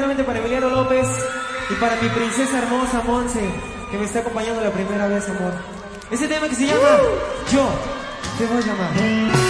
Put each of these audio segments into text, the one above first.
solamente para Emiliano López y para mi princesa hermosa Monse, que me está acompañando la primera vez, amor. Ese tema que se llama Yo te voy a llamar.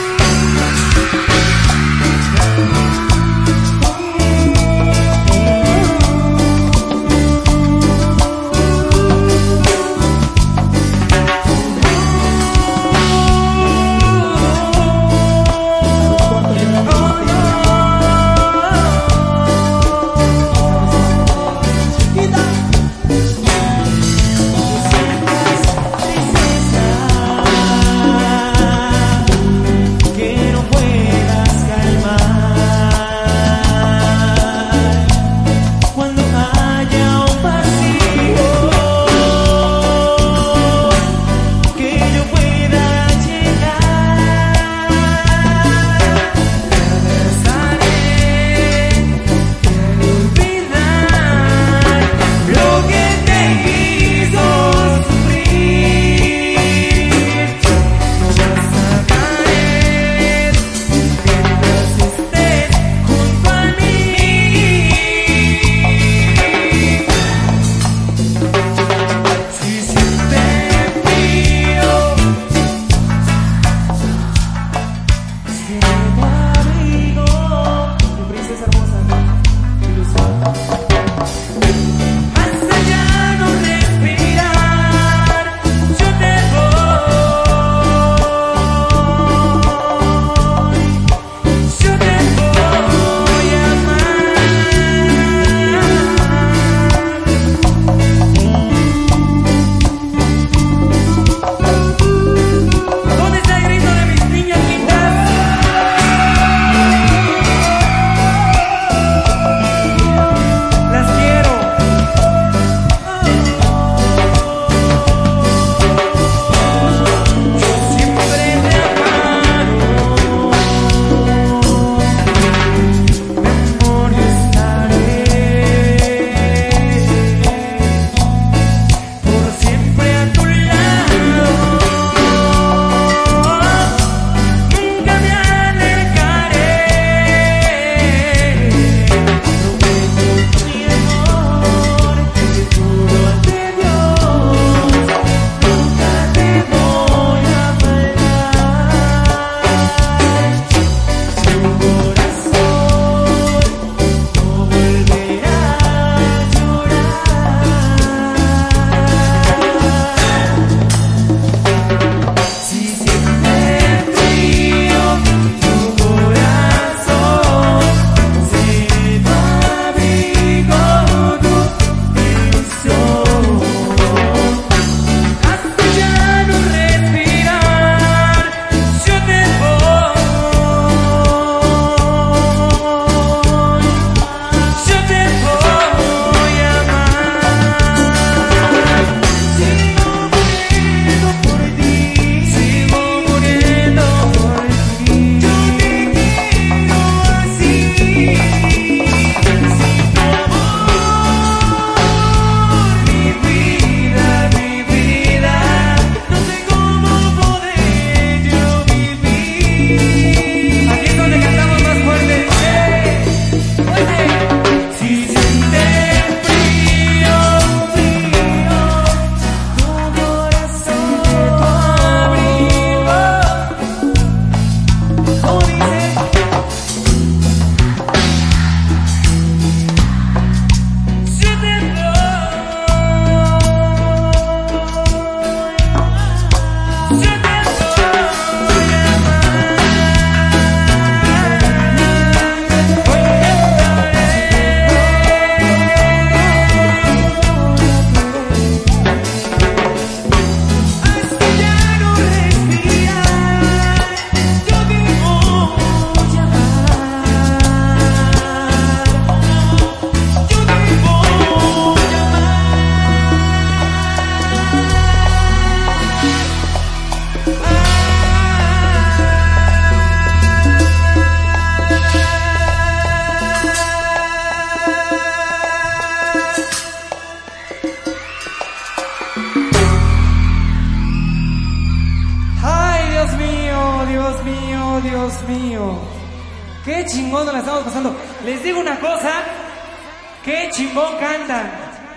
Dios mío, qué chingón nos la estamos pasando. Les digo una cosa, ¡Qué chingón cantan!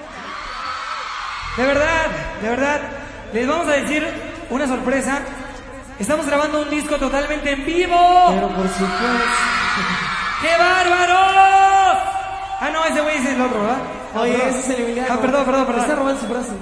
De verdad, les vamos a decir una sorpresa. Estamos grabando un disco totalmente en vivo. Pero por supuesto. ¡Qué bárbaros! Ah, no, ese güey es el otro, ¿verdad? Oye, perdón. ese es el Emiliano. Ah, perdón. Me está robando su frase.